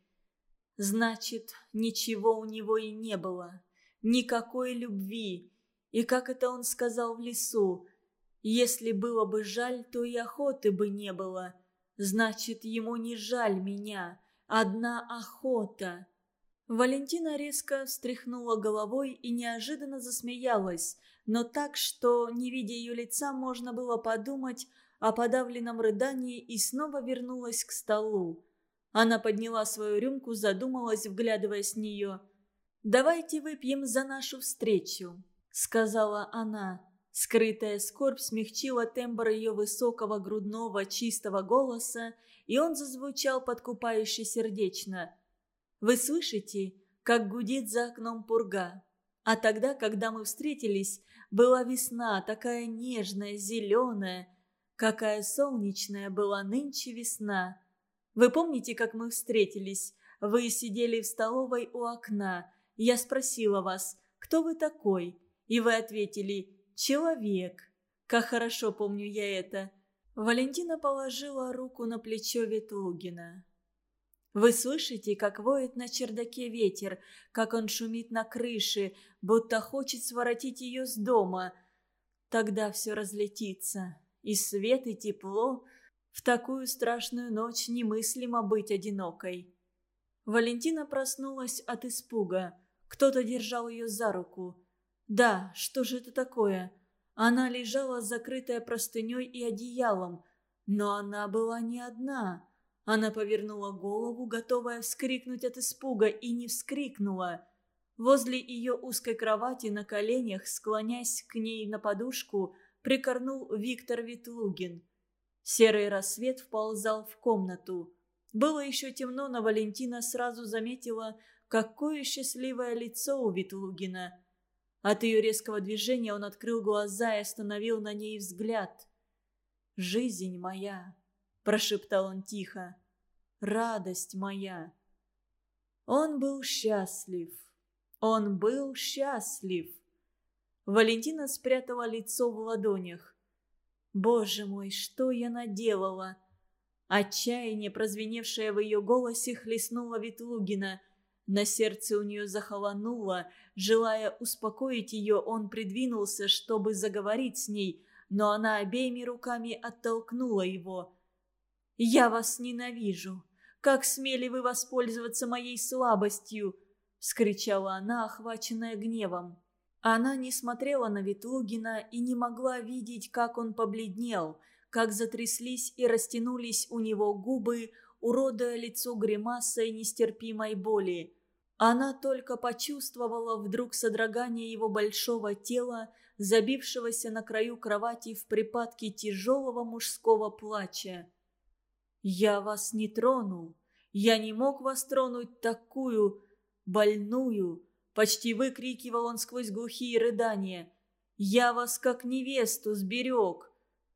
Значит, ничего у него и не было. Никакой любви. И как это он сказал в лесу? Если было бы жаль, то и охоты бы не было. Значит, ему не жаль меня. Одна охота. Валентина резко встряхнула головой и неожиданно засмеялась, но так, что, не видя ее лица, можно было подумать о подавленном рыдании, и снова вернулась к столу. Она подняла свою рюмку, задумалась, вглядываясь в нее. «Давайте выпьем за нашу встречу», — сказала она. Скрытая скорбь смягчила тембр ее высокого, грудного, чистого голоса, и он зазвучал подкупающе сердечно. «Вы слышите, как гудит за окном пурга? А тогда, когда мы встретились, была весна, такая нежная, зеленая. Какая солнечная была нынче весна. Вы помните, как мы встретились? Вы сидели в столовой у окна. Я спросила вас, кто вы такой? И вы ответили: человек. Как хорошо помню я это». Валентина положила руку на плечо Ветлугина. Вы слышите, как воет на чердаке ветер, как он шумит на крыше, будто хочет своротить ее с дома. Тогда все разлетится, и свет, и тепло. В такую страшную ночь немыслимо быть одинокой. Валентина проснулась от испуга. Кто-то держал ее за руку. Да, что же это такое? Она лежала закрытая простыней и одеялом, но она была не одна. Она повернула голову, готовая вскрикнуть от испуга, и не вскрикнула. Возле ее узкой кровати на коленях, склонясь к ней на подушку, прикорнул Виктор Ветлугин. Серый рассвет вползал в комнату. Было еще темно, но Валентина сразу заметила, какое счастливое лицо у Ветлугина. От ее резкого движения он открыл глаза и остановил на ней взгляд. «Жизнь моя!» – прошептал он тихо. «Радость моя!» Он был счастлив. Он был счастлив. Валентина спрятала лицо в ладонях. «Боже мой, что я наделала!» Отчаяние, прозвеневшее в ее голосе, хлестнуло Ветлугина. На сердце у нее захолонуло. Желая успокоить ее, он придвинулся, чтобы заговорить с ней, но она обеими руками оттолкнула его. «Я вас ненавижу! Как смели вы воспользоваться моей слабостью!» – вскричала она, охваченная гневом. Она не смотрела на Ветлугина и не могла видеть, как он побледнел, как затряслись и растянулись у него губы, уродуя лицо гримасой нестерпимой боли. Она только почувствовала вдруг содрогание его большого тела, забившегося на краю кровати в припадке тяжелого мужского плача. «Я вас не тронул. Я не мог вас тронуть такую больную!» Почти выкрикивал он сквозь глухие рыдания. «Я вас как невесту сберег!»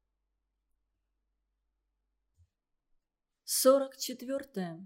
сорок четвертое.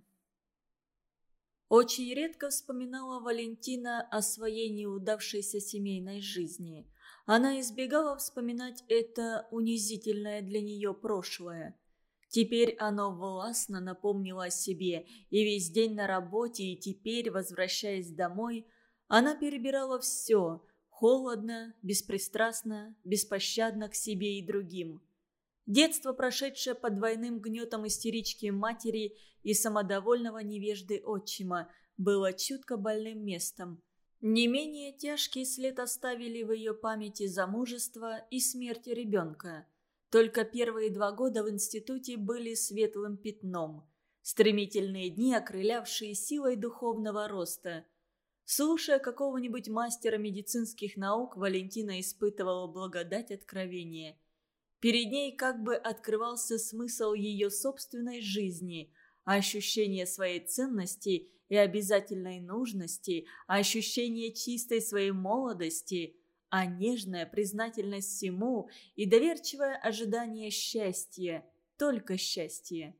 Очень редко вспоминала Валентина о своей неудавшейся семейной жизни. Она избегала вспоминать это унизительное для нее прошлое. Теперь оно властно напомнило о себе, и весь день на работе, и теперь, возвращаясь домой, она перебирала все, холодно, беспристрастно, беспощадно к себе и другим. Детство, прошедшее под двойным гнетом истерички матери и самодовольного невежды отчима, было чутко больным местом. Не менее тяжкий след оставили в ее памяти замужество и смерть ребенка. Только первые два года в институте были светлым пятном. Стремительные дни, окрылявшие силой духовного роста. Слушая какого-нибудь мастера медицинских наук, Валентина испытывала благодать откровения. Перед ней как бы открывался смысл ее собственной жизни, ощущение своей ценности и обязательной нужности, ощущение чистой своей молодости, а нежная признательность всему и доверчивое ожидание счастья, только счастья.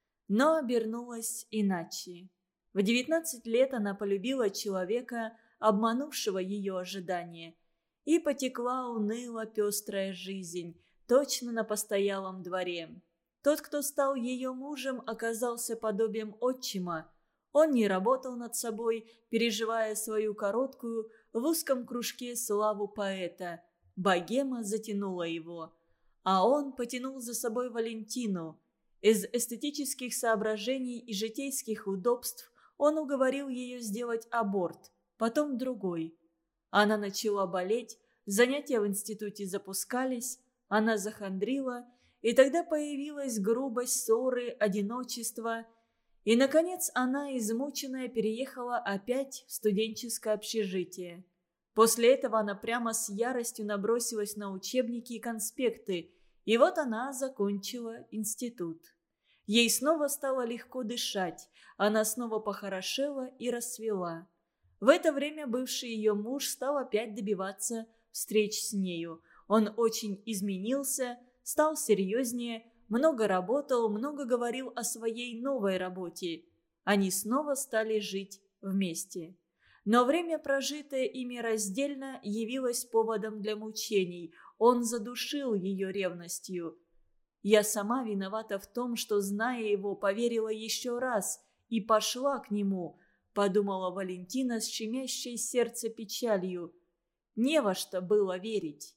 Но обернулось иначе. В девятнадцать лет она полюбила человека, обманувшего ее ожидания, и потекла уныло пестрая жизнь, точно на постоялом дворе. Тот, кто стал ее мужем, оказался подобием отчима. Он не работал над собой, переживая свою короткую в узком кружке славу поэта. Богема затянула его. А он потянул за собой Валентину. Из эстетических соображений и житейских удобств он уговорил ее сделать аборт, потом другой. Она начала болеть, занятия в институте запускались, она захандрила, и тогда появилась грубость, ссоры, одиночество. И, наконец, она, измученная, переехала опять в студенческое общежитие. После этого она прямо с яростью набросилась на учебники и конспекты, и вот она закончила институт. Ей снова стало легко дышать, она снова похорошела и расцвела. В это время бывший ее муж стал опять добиваться встреч с нею. Он очень изменился, стал серьезнее, много работал, много говорил о своей новой работе. Они снова стали жить вместе. Но время, прожитое ими раздельно, явилось поводом для мучений. Он задушил ее ревностью. Я сама виновата в том, что, зная его, поверила еще раз и пошла к нему, подумала Валентина с щемящей сердце печалью. Не во что было верить.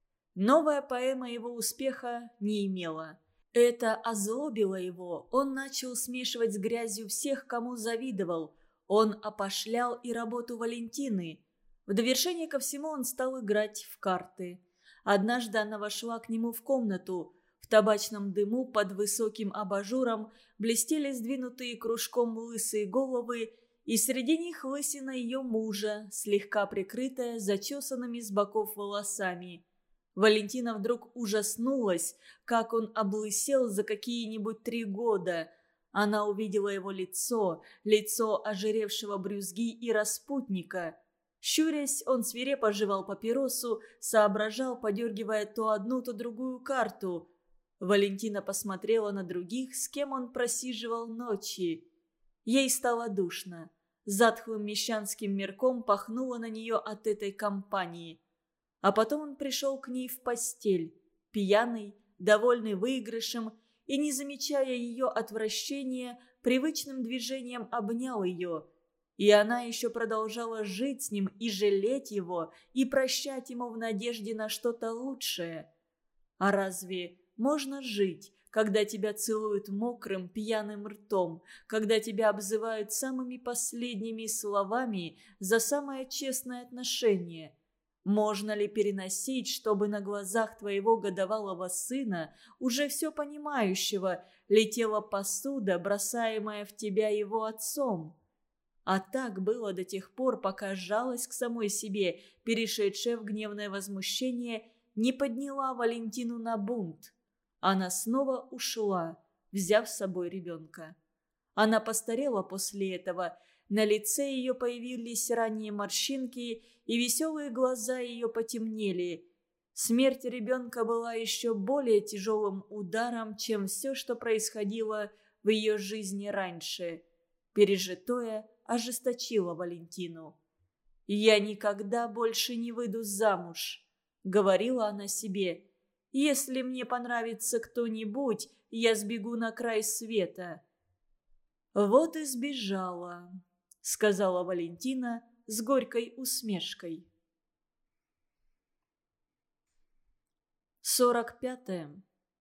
Новая поэма его успеха не имела. Это озлобило его, он начал смешивать с грязью всех, кому завидовал. Он опошлял и работу Валентины. В довершение ко всему он стал играть в карты. Однажды она вошла к нему в комнату. В табачном дыму под высоким абажуром блестели сдвинутые кружком лысые головы, и среди них лысина ее мужа, слегка прикрытая зачесанными с боков волосами. Валентина вдруг ужаснулась, как он облысел за какие-нибудь три года. Она увидела его лицо, лицо ожиревшего брюзги и распутника. Щурясь, он свирепо жевал папиросу, соображал, подергивая то одну, то другую карту. Валентина посмотрела на других, с кем он просиживал ночи. Ей стало душно. Затхлым мещанским мирком пахнуло на нее от этой компании. А потом он пришел к ней в постель, пьяный, довольный выигрышем, и, не замечая ее отвращения, привычным движением обнял ее. И она еще продолжала жить с ним и жалеть его, и прощать ему в надежде на что-то лучшее. А разве можно жить, когда тебя целуют мокрым пьяным ртом, когда тебя обзывают самыми последними словами за самое честное отношение? Можно ли переносить, чтобы на глазах твоего годовалого сына, уже все понимающего, летела посуда, бросаемая в тебя его отцом? А так было до тех пор, пока жалость к самой себе, перешедшая в гневное возмущение, не подняла Валентину на бунт. Она снова ушла, взяв с собой ребенка. Она постарела после этого. На лице ее появились ранние морщинки, и веселые глаза ее потемнели. Смерть ребенка была еще более тяжелым ударом, чем все, что происходило в ее жизни раньше. Пережитое ожесточило Валентину. «Я никогда больше не выйду замуж», — говорила она себе. «Если мне понравится кто-нибудь, я сбегу на край света». «Вот и сбежала», — сказала Валентина с горькой усмешкой. сорок пятое.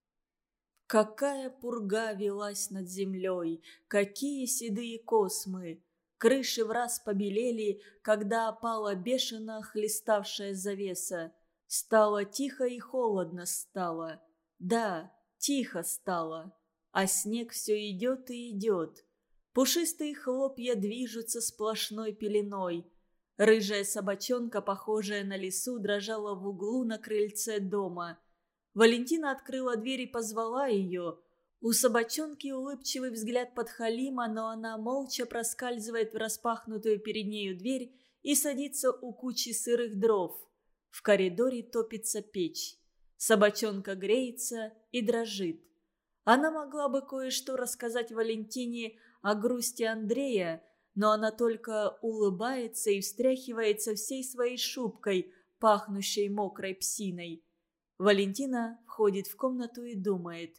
Какая пурга велась над землей, какие седые космы! Крыши враз побелели, когда опала бешено хлеставшая завеса. Стало тихо и холодно стало. Да, тихо стало. А снег все идет и идет. Пушистые хлопья движутся сплошной пеленой. Рыжая собачонка, похожая на лису, дрожала в углу на крыльце дома. Валентина открыла дверь и позвала ее. У собачонки улыбчивый взгляд подхалима, но она молча проскальзывает в распахнутую перед нею дверь и садится у кучи сырых дров. В коридоре топится печь. Собачонка греется и дрожит. Она могла бы кое-что рассказать Валентине о грусти Андрея, но она только улыбается и встряхивается всей своей шубкой, пахнущей мокрой псиной. Валентина входит в комнату и думает.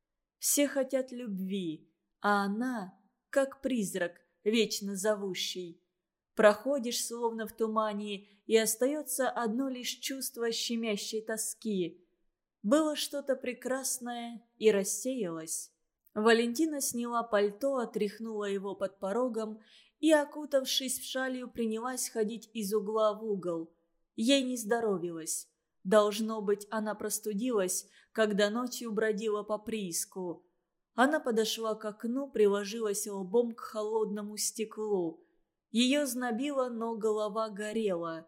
Все хотят любви, а она, как призрак, вечно зовущий. Проходишь, словно в тумане, и остается одно лишь чувство щемящей тоски. Было что-то прекрасное и рассеялось. Валентина сняла пальто, отряхнула его под порогом и, окутавшись в шалью, принялась ходить из угла в угол. Ей не здоровилось. Должно быть, она простудилась, когда ночью бродила по прииску. Она подошла к окну, приложилась лбом к холодному стеклу. Ее знобило, но голова горела.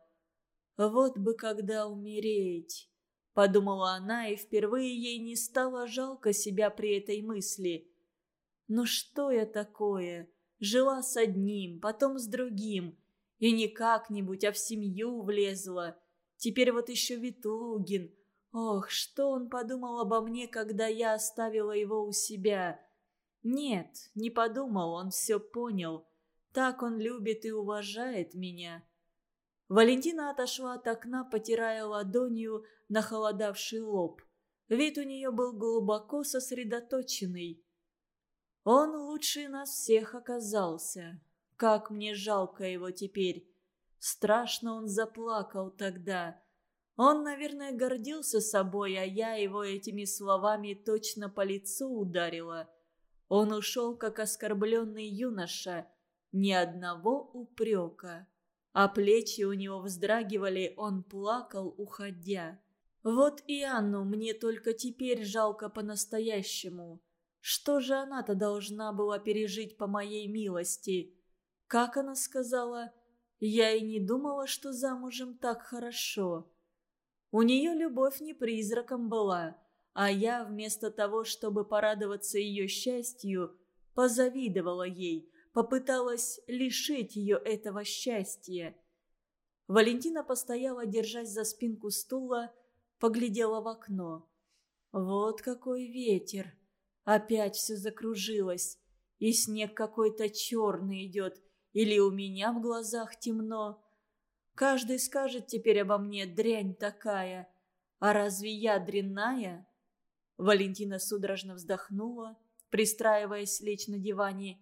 «Вот бы когда умереть», — подумала она, и впервые ей не стало жалко себя при этой мысли. «Ну что я такое? Жила с одним, потом с другим, и не как-нибудь, а в семью влезла. Теперь вот еще Ветлугин. Ох, что он подумал обо мне, когда я оставила его у себя? Нет, не подумал, он все понял. Так он любит и уважает меня». Валентина отошла от окна, потирая ладонью нахолодавший лоб. Вид у нее был глубоко сосредоточенный. Он лучше нас всех оказался. Как мне жалко его теперь. Страшно он заплакал тогда. Он, наверное, гордился собой, а я его этими словами точно по лицу ударила. Он ушел, как оскорбленный юноша, ни одного упрека. А плечи у него вздрагивали, он плакал, уходя. Вот и Анну мне только теперь жалко по-настоящему. Что же она-то должна была пережить по моей милости? Как она сказала, я и не думала, что замужем так хорошо. У нее любовь не призраком была, а я вместо того, чтобы порадоваться ее счастью, позавидовала ей, попыталась лишить ее этого счастья. Валентина постояла, держась за спинку стула, поглядела в окно. Вот какой ветер! Опять все закружилось, и снег какой-то черный идет, или у меня в глазах темно. Каждый скажет теперь обо мне: дрянь такая. А разве я дрянная? Валентина судорожно вздохнула, пристраиваясь лечь на диване.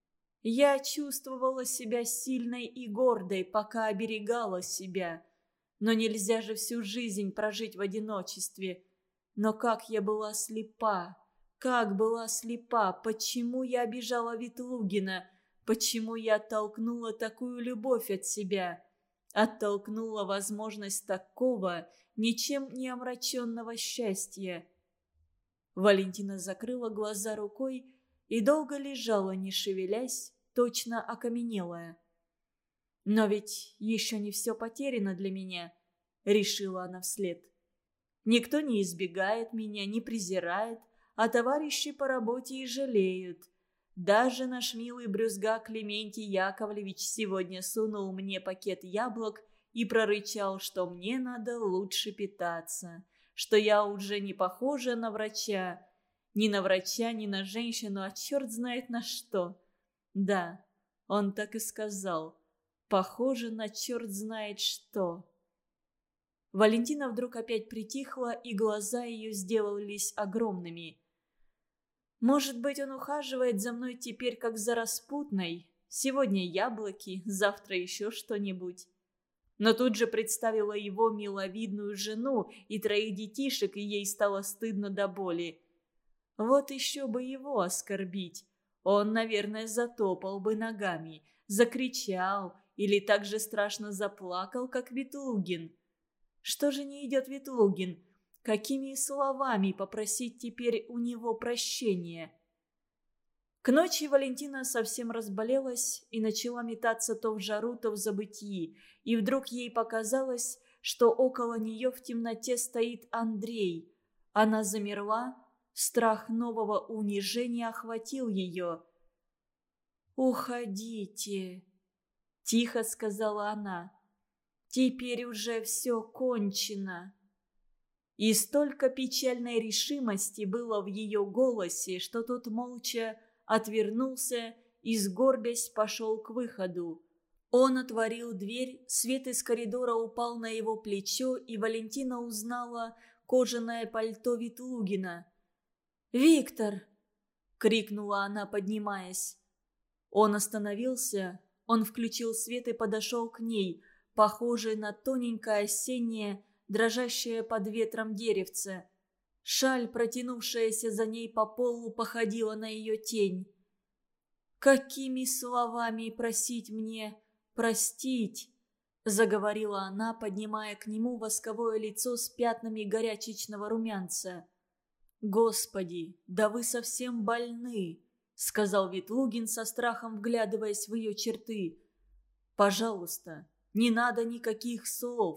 Я чувствовала себя сильной и гордой, пока оберегала себя. Но нельзя же всю жизнь прожить в одиночестве. Но как я была слепа, как была слепа, почему я обижала Ветлугина, почему я оттолкнула такую любовь от себя, оттолкнула возможность такого, ничем не омраченного счастья. Валентина закрыла глаза рукой и долго лежала, не шевелясь, точно окаменелая. «Но ведь еще не все потеряно для меня», — решила она вслед. «Никто не избегает меня, не презирает, а товарищи по работе и жалеют. Даже наш милый брюзга Клементий Яковлевич сегодня сунул мне пакет яблок и прорычал, что мне надо лучше питаться, что я уже не похожа на врача. Ни на врача, ни на женщину, а черт знает на что. Да, он так и сказал. Похоже на черт знает что». Валентина вдруг опять притихла, и глаза ее сделались огромными. «Может быть, он ухаживает за мной теперь, как за распутной? Сегодня яблоки, завтра еще что-нибудь». Но тут же представила его миловидную жену и троих детишек, и ей стало стыдно до боли. Вот еще бы его оскорбить. Он, наверное, затопал бы ногами, закричал или так же страшно заплакал, как Ветлугин. Что же не идет Ветлугин? Какими словами попросить теперь у него прощения? К ночи Валентина совсем разболелась и начала метаться то в жару, то в забытии. И вдруг ей показалось, что около нее в темноте стоит Андрей. Она замерла, страх нового унижения охватил ее. «Уходите», — тихо сказала она. «Теперь уже все кончено». И столько печальной решимости было в ее голосе, что тот молча отвернулся и, сгорбясь, пошел к выходу. Он отворил дверь, свет из коридора упал на его плечо, и Валентина узнала кожаное пальто Ветлугина. «Виктор!» — крикнула она, поднимаясь. Он остановился, он включил свет и подошел к ней, похожий на тоненькое осеннее, дрожащее под ветром деревце. Шаль, протянувшаяся за ней по полу, походила на ее тень. «Какими словами просить мне простить?» — заговорила она, поднимая к нему восковое лицо с пятнами горячечного румянца. «Господи, да вы совсем больны!» — сказал Ветлугин со страхом, вглядываясь в ее черты. «Пожалуйста, не надо никаких слов».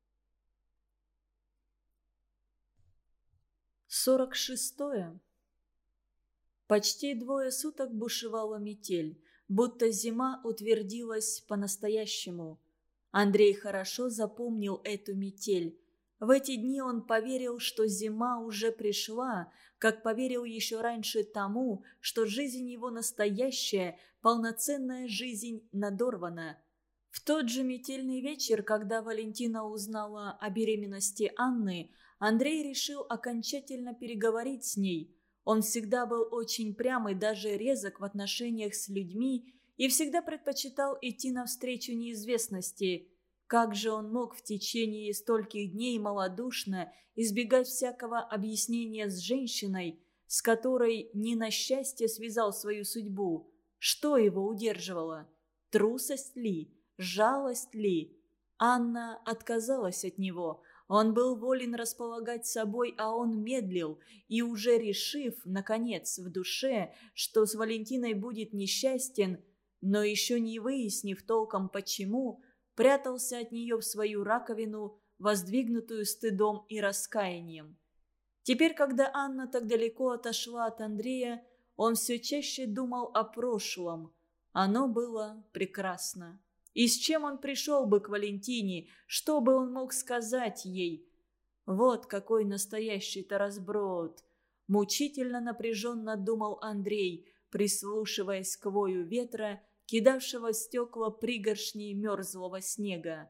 Сорок шестое. Почти двое суток бушевала метель, будто зима утвердилась по-настоящему. Андрей хорошо запомнил эту метель. В эти дни он поверил, что зима уже пришла, как поверил еще раньше тому, что жизнь его настоящая, полноценная жизнь надорвана. В тот же метельный вечер, когда Валентина узнала о беременности Анны, Андрей решил окончательно переговорить с ней. Он всегда был очень прям и даже резок в отношениях с людьми и всегда предпочитал идти навстречу неизвестности. Как же он мог в течение стольких дней малодушно избегать всякого объяснения с женщиной, с которой не на счастье связал свою судьбу? Что его удерживало? Трусость ли? Жалость ли? Анна отказалась от него. Он был волен располагать собой, а он медлил, и уже решив, наконец, в душе, что с Валентиной будет несчастен, но еще не выяснив толком почему, прятался от нее в свою раковину, воздвигнутую стыдом и раскаянием. Теперь, когда Анна так далеко отошла от Андрея, он все чаще думал о прошлом. Оно было прекрасно. И с чем он пришел бы к Валентине, что бы он мог сказать ей? Вот какой настоящий-то разброд! Мучительно напряженно думал Андрей, прислушиваясь к вою ветра, кидавшего в стекла пригоршни мерзлого снега.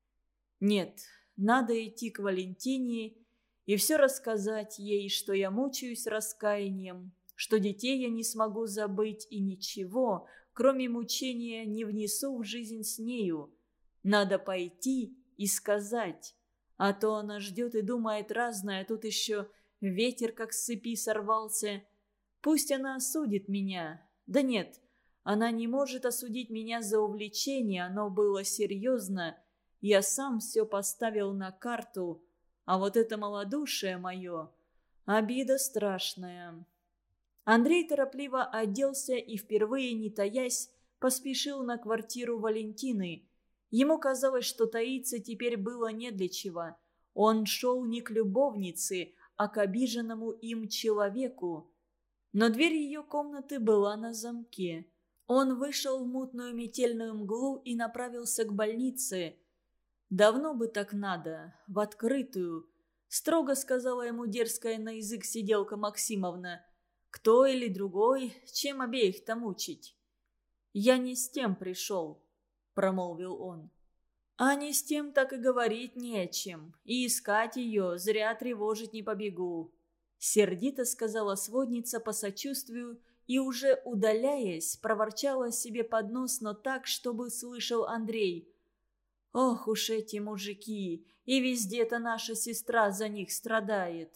Нет, надо идти к Валентине и все рассказать ей, что я мучаюсь раскаянием, что детей я не смогу забыть и ничего, кроме мучения, не внесу в жизнь с нею. Надо пойти и сказать, а то она ждет и думает разное, тут еще ветер как с цепи сорвался. Пусть она осудит меня. Да нет, она не может осудить меня за увлечение, оно было серьезно. Я сам все поставил на карту, а вот это малодушие мое, обида страшная». Андрей торопливо оделся и, впервые не таясь, поспешил на квартиру Валентины. Ему казалось, что таиться теперь было не для чего. Он шел не к любовнице, а к обиженному им человеку. Но дверь ее комнаты была на замке. Он вышел в мутную метельную мглу и направился к больнице. «Давно бы так надо, в открытую», — строго сказала ему дерзкая на язык сиделка Максимовна. «Кто или другой, чем обеих-то мучить?» «Я не с тем пришел», — промолвил он. «А не с тем так и говорить не о чем, и искать ее зря тревожить не побегу», — сердито сказала сводница по сочувствию и, уже удаляясь, проворчала себе под нос, но так, чтобы слышал Андрей. «Ох уж эти мужики, и везде-то наша сестра за них страдает».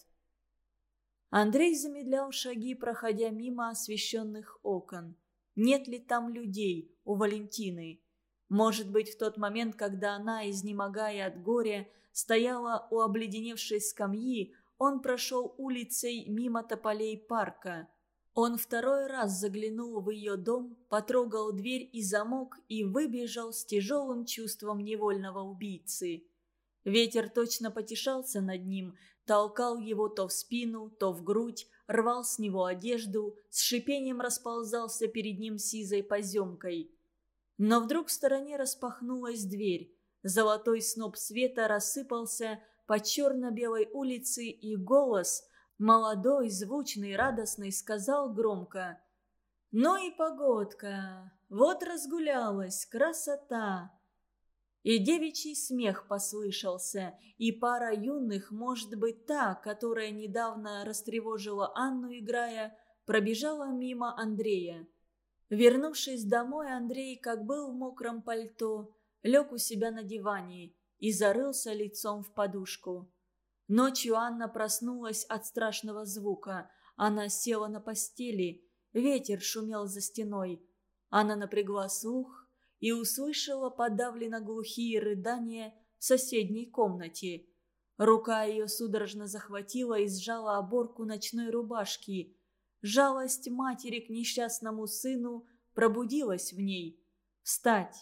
Андрей замедлял шаги, проходя мимо освещенных окон. Нет ли там людей у Валентины? Может быть, в тот момент, когда она, изнемогая от горя, стояла у обледеневшей скамьи, он прошел улицей мимо тополей парка. Он второй раз заглянул в ее дом, потрогал дверь и замок и выбежал с тяжелым чувством невольного убийцы. Ветер точно потешался над ним, толкал его то в спину, то в грудь, рвал с него одежду, с шипением расползался перед ним сизой поземкой. Но вдруг в стороне распахнулась дверь. Золотой сноп света рассыпался по черно-белой улице, и голос, молодой, звучный, радостный, сказал громко: «Ну и погодка! Вот разгулялась, красота!» И девичий смех послышался, и пара юных, может быть, та, которая недавно растревожила Анну, играя, пробежала мимо Андрея. Вернувшись домой, Андрей, как был в мокром пальто, лег у себя на диване и зарылся лицом в подушку. Ночью Анна проснулась от страшного звука. Она села на постели, ветер шумел за стеной. Она напрягла слух и услышала подавленно глухие рыдания в соседней комнате. Рука ее судорожно захватила и сжала оборку ночной рубашки. Жалость матери к несчастному сыну пробудилась в ней. Встать,